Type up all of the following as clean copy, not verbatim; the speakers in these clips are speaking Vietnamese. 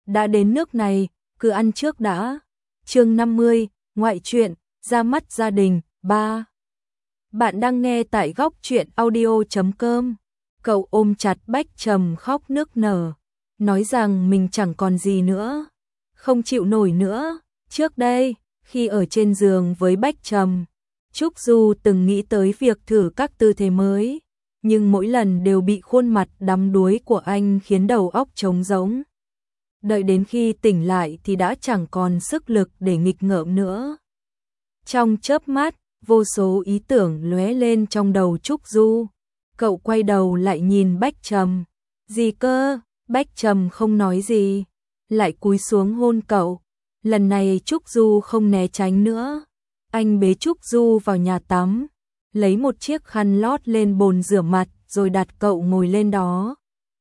đã đến nước này, cứ ăn trước đã. Chương 50, ngoại truyện, ra mắt gia đình, 3. Bạn đang nghe tại góc truyện audio.com. Cậu ôm chặt Bách Trầm khóc nức nở, nói rằng mình chẳng còn gì nữa, không chịu nổi nữa. Trước đây, khi ở trên giường với Bách Trầm, Trúc Du từng nghĩ tới việc thử các tư thế mới, nhưng mỗi lần đều bị khuôn mặt đắm đuối của anh khiến đầu óc trống rỗng. Đợi đến khi tỉnh lại thì đã chẳng còn sức lực để nghịch ngợm nữa. Trong chớp mắt, vô số ý tưởng lóe lên trong đầu Trúc Du. Cậu quay đầu lại nhìn Bách Trầm. Gì cơ? Bách Trầm không nói gì, lại cúi xuống hôn cậu. Lần này Trúc Du không né tránh nữa. Anh bế Trúc Du vào nhà tắm, lấy một chiếc khăn lót lên bồn rửa mặt rồi đặt cậu ngồi lên đó.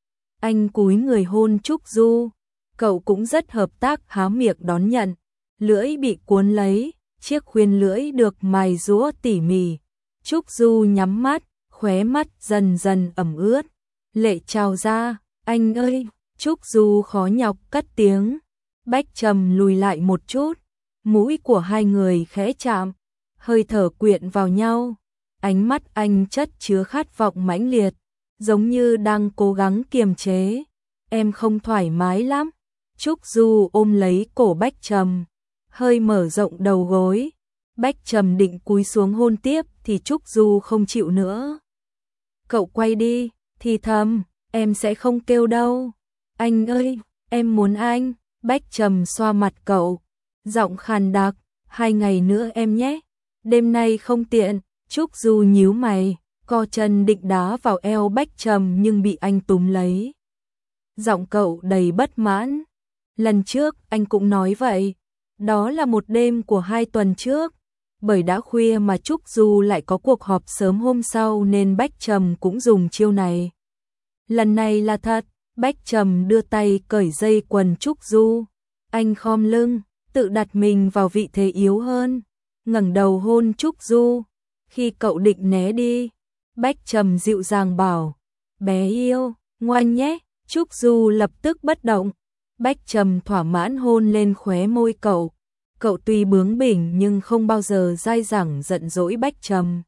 Anh cúi người hôn Trúc Du, cậu cũng rất hợp tác há miệng đón nhận. Lưỡi bị cuốn lấy, chiếc khuyên lưỡi được mài giũa tỉ mỉ. Trúc Du nhắm mắt, khóe mắt dần dần ẩm ướt, lệ trào ra. Anh ơi! Trúc Du khó nhọc cất tiếng. Bách Trầm lùi lại một chút, mũi của hai người khẽ chạm, hơi thở quyện vào nhau. Ánh mắt anh chất chứa khát vọng mãnh liệt, giống như đang cố gắng kiềm chế. Em không thoải mái lắm. Trúc Du ôm lấy cổ Bách Trầm, hơi mở rộng đầu gối. Bách Trầm định cúi xuống hôn tiếp thì Trúc Du không chịu nữa. Cậu quay đi, thì thầm, em sẽ không kêu đâu. Anh ơi, em muốn anh. Bách Trầm xoa mặt cậu, giọng khàn đặc, 2 ngày nữa em nhé. Đêm nay không tiện. Trúc Du nhíu mày, co chân định đá vào eo Bách Trầm nhưng bị anh túm lấy. Giọng cậu đầy bất mãn. Lần trước anh cũng nói vậy. Đó là một đêm của 2 tuần trước. Bởi đã khuya mà Trúc Du lại có cuộc họp sớm hôm sau nên Bách Trầm cũng dùng chiêu này. Lần này là thật. Bách Trầm đưa tay cởi dây quần Trúc Du. Anh khom lưng, tự đặt mình vào vị thế yếu hơn, ngẩng đầu hôn Trúc Du. Khi cậu định né đi, Bách Trầm dịu dàng bảo, bé yêu, ngoan nhé. Trúc Du lập tức bất động. Bách Trầm thỏa mãn hôn lên khóe môi cậu. Cậu tuy bướng bỉnh nhưng không bao giờ dai dẳng giận dỗi Bách Trầm.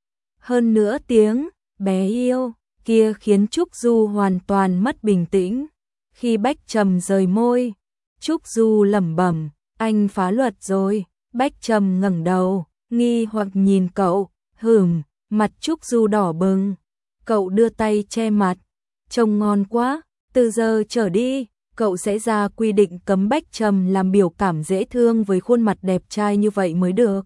Hơn nữa tiếng bé yêu kia khiến Trúc Du hoàn toàn mất bình tĩnh. Khi Bách Trầm rời môi, Trúc Du lẩm bẩm, anh phá luật rồi. Bách Trầm ngẩng đầu, nghi hoặc nhìn cậu. Mặt Trúc Du đỏ bừng. Cậu đưa tay che mặt, trông ngon quá. Từ giờ trở đi, cậu sẽ ra quy định cấm Bách Trầm làm biểu cảm dễ thương với khuôn mặt đẹp trai như vậy mới được.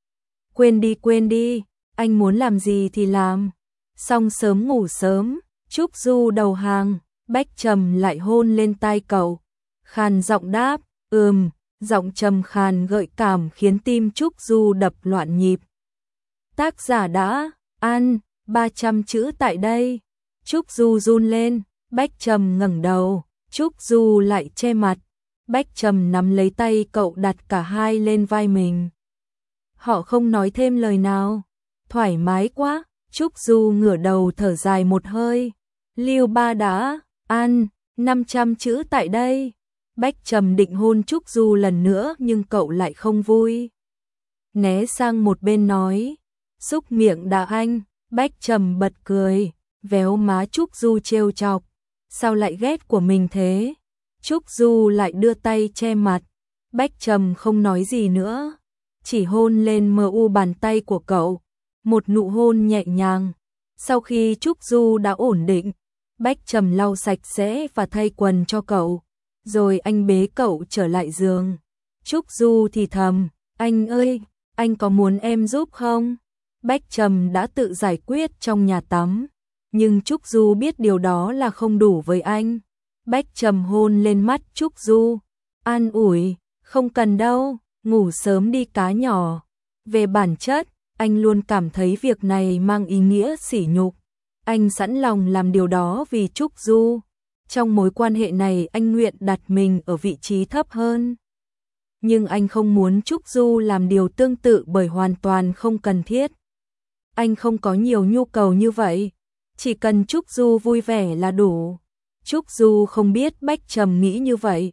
Quên đi, anh muốn làm gì thì làm. Xong sớm ngủ sớm. Trúc Du đầu hàng. Bách Trầm lại hôn lên tai cậu, khàn giọng đáp, giọng trầm khàn gợi cảm khiến tim Trúc Du đập loạn nhịp. Tác giả đã ăn 300 chữ tại đây. Trúc Du run lên. Bách Trầm ngẩng đầu, Trúc Du lại che mặt. Bách Trầm nắm lấy tay cậu đặt cả hai lên vai mình. Họ không nói thêm lời nào. Thoải mái quá. Trúc Du ngửa đầu thở dài một hơi. Liêu Ba đã ăn 500 chữ tại đây. Bách Trầm định hôn Trúc Du lần nữa nhưng cậu lại không vui. Né sang một bên nói, xúc miệng đã anh. Bách Trầm bật cười, véo má Trúc Du trêu chọc. Sao lại ghét của mình thế? Trúc Du lại đưa tay che mặt. Bách Trầm không nói gì nữa, chỉ hôn lên mu bàn tay của cậu. Một nụ hôn nhẹ nhàng. Sau khi Trúc Du đã ổn định, Bách Trầm lau sạch sẽ và thay quần cho cậu. Rồi anh bế cậu trở lại giường. Trúc Du thì thầm, anh ơi, anh có muốn em giúp không? Bách Trầm đã tự giải quyết trong nhà tắm, nhưng Trúc Du biết điều đó là không đủ với anh. Bách Trầm hôn lên mắt Trúc Du, an ủi, không cần đâu, ngủ sớm đi cá nhỏ. Về bản chất, anh luôn cảm thấy việc này mang ý nghĩa sỉ nhục. Anh sẵn lòng làm điều đó vì Trúc Du. Trong mối quan hệ này anh nguyện đặt mình ở vị trí thấp hơn. Nhưng anh không muốn Trúc Du làm điều tương tự bởi hoàn toàn không cần thiết. Anh không có nhiều nhu cầu như vậy. Chỉ cần Trúc Du vui vẻ là đủ. Trúc Du không biết Bách Trầm nghĩ như vậy.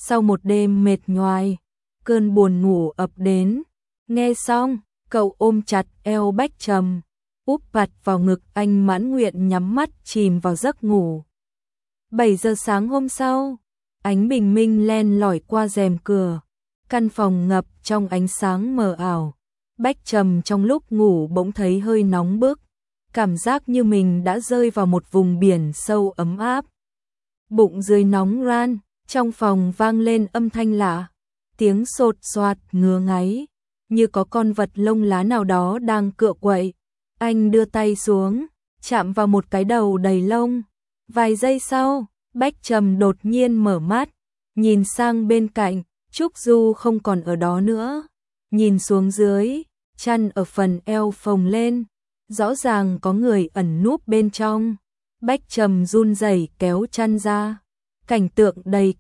sau một đêm mệt nhoài, cơn buồn ngủ ập đến. Nghe xong, cậu ôm chặt eo Bách Trầm, úp mặt vào ngực anh mãn nguyện nhắm mắt chìm vào giấc ngủ. 7 giờ sáng hôm sau, ánh bình minh len lỏi qua rèm cửa, căn phòng ngập trong ánh sáng mờ ảo. Bách Trầm trong lúc ngủ bỗng thấy hơi nóng bức, cảm giác như mình đã rơi vào một vùng biển sâu ấm áp. Bụng dưới nóng ran, trong phòng vang lên âm thanh lạ, tiếng sột soạt ngứa ngáy, như có con vật lông lá nào đó đang cựa quậy. Anh đưa tay xuống, chạm vào một cái đầu đầy lông. Vài giây sau, Bách Trầm đột nhiên mở mắt, nhìn sang bên cạnh, Trúc Du không còn ở đó nữa. Nhìn xuống dưới, chăn ở phần eo phồng lên, rõ ràng có người ẩn núp bên trong. Bách Trầm run rẩy kéo chăn ra, cảnh tượng đầy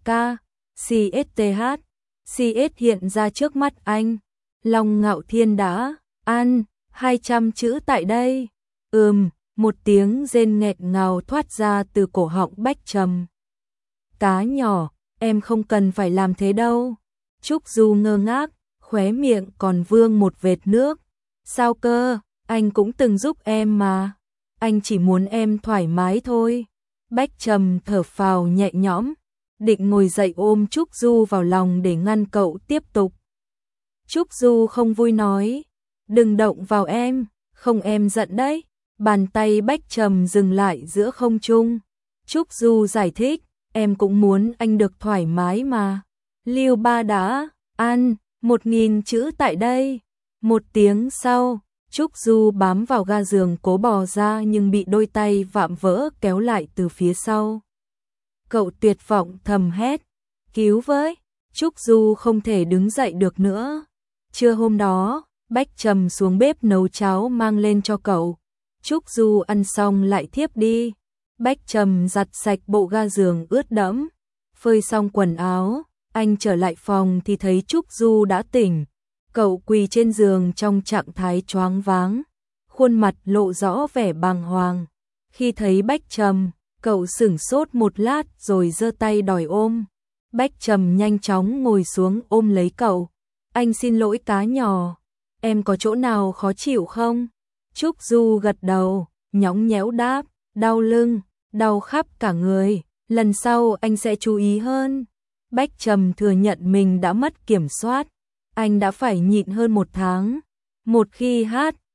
CSTH hiện ra trước mắt anh. Long Ngạo Thiên đã ăn 200 chữ tại đây. Một tiếng rên nghẹt ngào thoát ra từ cổ họng Bách Trầm. Cá nhỏ, em không cần phải làm thế đâu. Trúc Du ngơ ngác, khóe miệng còn vương một vệt nước. Sao cơ, anh cũng từng giúp em mà. Anh chỉ muốn em thoải mái thôi. Bách Trầm thở phào nhẹ nhõm, định ngồi dậy ôm Trúc Du vào lòng để ngăn cậu tiếp tục. Trúc Du không vui nói, đừng động vào em, không em giận đấy. Bàn tay Bách Trầm dừng lại giữa không trung. Trúc Du giải thích, em cũng muốn anh được thoải mái mà. Liêu Ba đã ăn 1000 chữ tại đây. Một tiếng sau, Trúc Du bám vào ga giường cố bò ra nhưng bị đôi tay vạm vỡ kéo lại từ phía sau. Cậu tuyệt vọng thầm hét, cứu với. Trúc Du không thể đứng dậy được nữa. Trưa hôm đó, Bách Trầm xuống bếp nấu cháo mang lên cho cậu. Trúc Du ăn xong lại thiếp đi. Bách Trầm giặt sạch bộ ga giường ướt đẫm, phơi xong quần áo, anh trở lại phòng thì thấy Trúc Du đã tỉnh. Cậu quỳ trên giường trong trạng thái choáng váng, khuôn mặt lộ rõ vẻ bàng hoàng. Khi thấy Bách Trầm, cậu sửng sốt một lát rồi giơ tay đòi ôm. Bách Trầm nhanh chóng ngồi xuống ôm lấy cậu. Anh xin lỗi cá nhỏ, em có chỗ nào khó chịu không? Trúc Du gật đầu, nhõng nhẽo đáp, đau lưng, đau khắp cả người, lần sau anh sẽ chú ý hơn. Bách Trầm thừa nhận mình đã mất kiểm soát, anh đã phải nhịn hơn 1 tháng. Một khi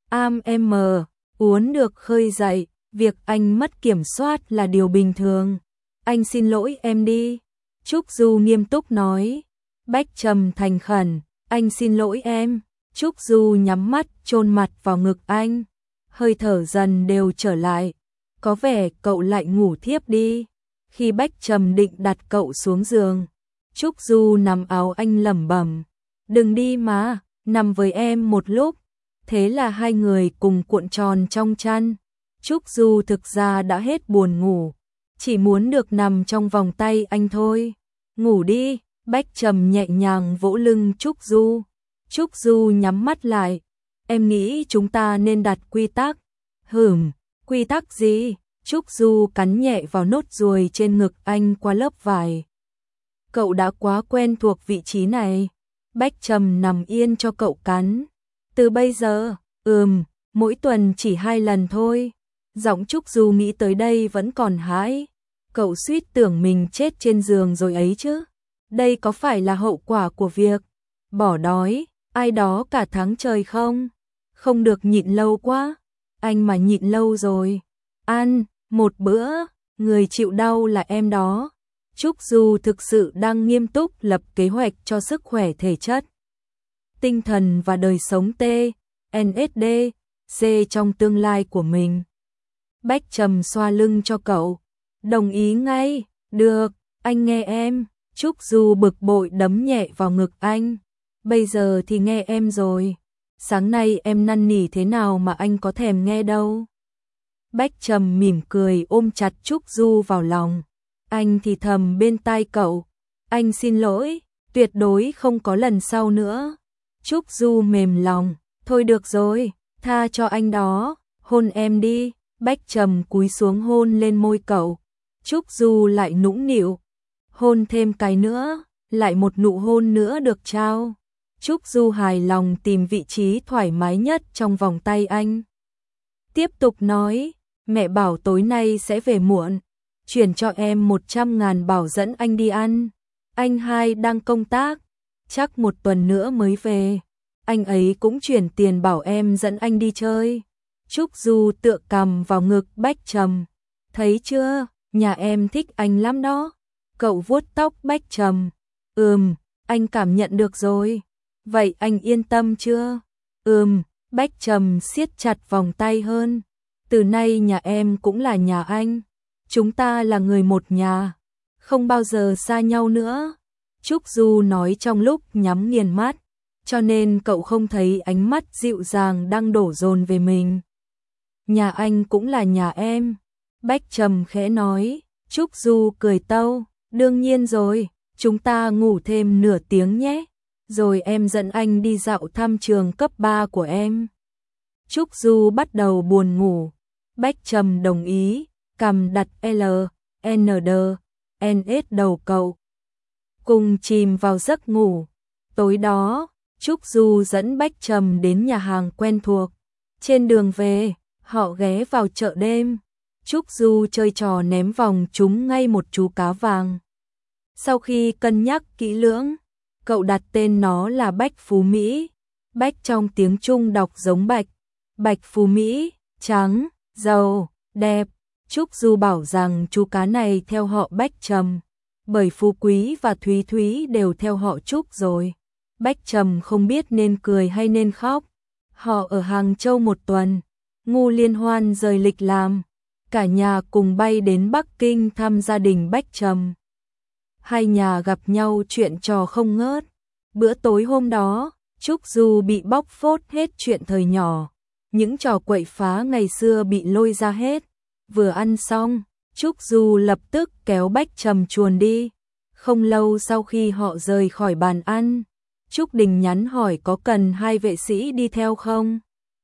uốn được khơi dậy, việc anh mất kiểm soát là điều bình thường. Anh xin lỗi em đi. Trúc Du nghiêm túc nói. Bách Trầm thành khẩn, anh xin lỗi em. Trúc Du nhắm mắt chôn mặt vào ngực anh, hơi thở dần đều trở lại, có vẻ cậu lại ngủ thiếp đi. Khi Bách Trầm định đặt cậu xuống giường, Trúc Du nắm áo anh lẩm bẩm, đừng đi mà, nằm với em một lúc. Thế là hai người cùng cuộn tròn trong chăn. Trúc Du thực ra đã hết buồn ngủ, chỉ muốn được nằm trong vòng tay anh thôi. Ngủ đi, Bách Trầm nhẹ nhàng vỗ lưng Trúc Du. Trúc Du nhắm mắt lại, em nghĩ chúng ta nên đặt quy tắc. Quy tắc gì? Trúc Du cắn nhẹ vào nốt ruồi trên ngực anh qua lớp vải. Cậu đã quá quen thuộc vị trí này. Bách Trầm nằm yên cho cậu cắn. Từ bây giờ, mỗi tuần chỉ 2 lần thôi. Giọng Trúc Du nghĩ tới đây vẫn còn hãi. Cậu suýt tưởng mình chết trên giường rồi ấy chứ. Đây có phải là hậu quả của việc bỏ đói ai đó cả tháng trời không? Không được nhịn lâu quá. Anh mà nhịn lâu rồi. Ăn một bữa, người chịu đau là em đó. Trúc Du thực sự đang nghiêm túc lập kế hoạch cho sức khỏe thể chất, tinh thần và đời sống TNSD trong tương lai của mình. Bách Trầm xoa lưng cho cậu. Đồng ý ngay, được, anh nghe em. Trúc Du bực bội đấm nhẹ vào ngực anh. Bây giờ thì nghe em rồi. Sáng nay em năn nỉ thế nào mà anh có thèm nghe đâu. Bách Trầm mỉm cười ôm chặt Trúc Du vào lòng. Anh thì thầm bên tai cậu. Anh xin lỗi, tuyệt đối không có lần sau nữa. Trúc Du mềm lòng. Thôi được rồi, tha cho anh đó, hôn em đi. Bách Trầm cúi xuống hôn lên môi cậu. Trúc Du lại nũng nịu. Hôn thêm cái nữa. lại một nụ hôn nữa được trao. Trúc Du hài lòng tìm vị trí thoải mái nhất trong vòng tay anh. Tiếp tục nói, mẹ bảo tối nay sẽ về muộn, chuyển cho em 100.000 bảo dẫn anh đi ăn. Anh hai đang công tác, chắc một tuần nữa mới về. Anh ấy cũng chuyển tiền bảo em dẫn anh đi chơi. Trúc Du tựa cằm vào ngực Bách Trầm. Thấy chưa, nhà em thích anh lắm đó. Cậu vuốt tóc Bách Trầm. Anh cảm nhận được rồi. Vậy anh yên tâm chưa? Bách Trầm siết chặt vòng tay hơn. Từ nay nhà em cũng là nhà anh. Chúng ta là người một nhà, không bao giờ xa nhau nữa. Trúc Du nói trong lúc nhắm nghiền mắt, cho nên cậu không thấy ánh mắt dịu dàng đang đổ dồn về mình. Nhà anh cũng là nhà em. Bách Trầm khẽ nói. Trúc Du cười tâu. Đương nhiên rồi, chúng ta ngủ thêm nửa tiếng nhé. Rồi em dẫn anh đi dạo thăm trường cấp 3 của em. Trúc Du bắt đầu buồn ngủ. Bách Trầm đồng ý, cầm đặt LND đầu cậu. Cùng chìm vào giấc ngủ. Tối đó, Trúc Du dẫn Bách Trầm đến nhà hàng quen thuộc. Trên đường về, họ ghé vào chợ đêm. Trúc Du chơi trò ném vòng trúng ngay một chú cá vàng. Sau khi cân nhắc kỹ lưỡng, cậu đặt tên nó là Bách Phú Mỹ. Bách trong tiếng Trung đọc giống bạch. Bạch Phú Mỹ, trắng, giàu, đẹp. Trúc Du bảo rằng chú cá này theo họ Bách Trầm, bởi Phú Quý và Thúy Thúy đều theo họ Trúc rồi. Bách Trầm không biết nên cười hay nên khóc. Họ ở Hàng Châu một tuần, Ngô Liên Hoan rời lịch làm, cả nhà cùng bay đến Bắc Kinh thăm gia đình Bách Trầm. Hai nhà gặp nhau chuyện trò không ngớt. Bữa tối hôm đó, Trúc Du bị bóc phốt hết chuyện thời nhỏ. Những trò quậy phá ngày xưa bị lôi ra hết. Vừa ăn xong, Trúc Du lập tức kéo Bách Trầm chuồn đi. Không lâu sau khi họ rời khỏi bàn ăn, Trúc Đình nhắn hỏi có cần hai vệ sĩ đi theo không.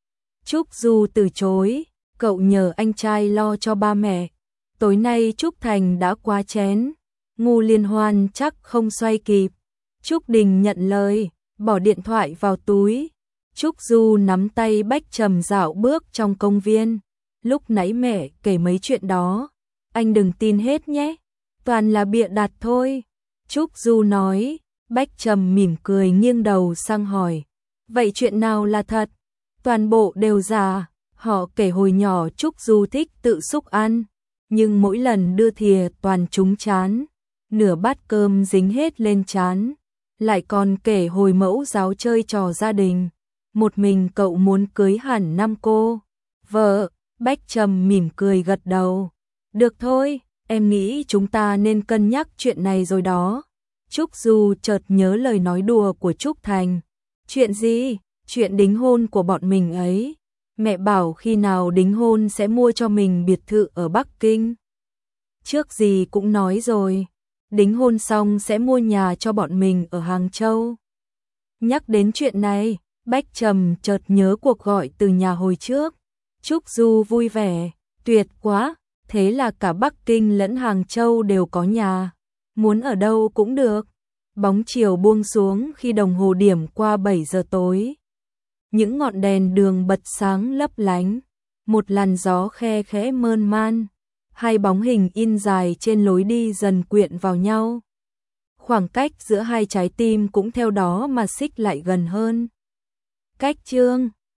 Trúc Du từ chối, cậu nhờ anh trai lo cho ba mẹ. Tối nay Trúc Thành đã quá chén, Ngô Liên Hoan chắc không xoay kịp. Trúc Đình nhận lời, bỏ điện thoại vào túi. Trúc Du nắm tay Bách Trầm dạo bước trong công viên. Lúc nãy mẹ kể mấy chuyện đó, anh đừng tin hết nhé, toàn là bịa đặt thôi. Trúc Du nói. Bách Trầm mỉm cười nghiêng đầu sang hỏi, vậy chuyện nào là thật? Toàn bộ đều giả. Họ kể hồi nhỏ Trúc Du thích tự xúc ăn, nhưng mỗi lần đưa thìa toàn trúng chán, nửa bát cơm dính hết lên chán. Lại còn kể hồi mẫu giáo chơi trò gia đình, một mình cậu muốn cưới hẳn 5 cô vợ. Bách Trầm mỉm cười gật đầu. Được thôi, em nghĩ chúng ta nên cân nhắc chuyện này rồi đó. Trúc Du chợt nhớ lời nói đùa của Trúc Thành. Chuyện gì? Chuyện đính hôn của bọn mình ấy. Mẹ bảo khi nào đính hôn sẽ mua cho mình biệt thự ở Bắc Kinh. Trước gì cũng nói rồi, đính hôn xong sẽ mua nhà cho bọn mình ở Hàng Châu. Nhắc đến chuyện này, Bách Trầm chợt nhớ cuộc gọi từ nhà hồi trước. Trúc Du vui vẻ, tuyệt quá, thế là cả Bắc Kinh lẫn Hàng Châu đều có nhà, muốn ở đâu cũng được. Bóng chiều buông xuống khi đồng hồ điểm qua 7 giờ tối. Những ngọn đèn đường bật sáng lấp lánh, một làn gió khe khẽ mơn man, hai bóng hình in dài trên lối đi dần quyện vào nhau. Khoảng cách giữa hai trái tim cũng theo đó mà xích lại gần hơn. Cách chương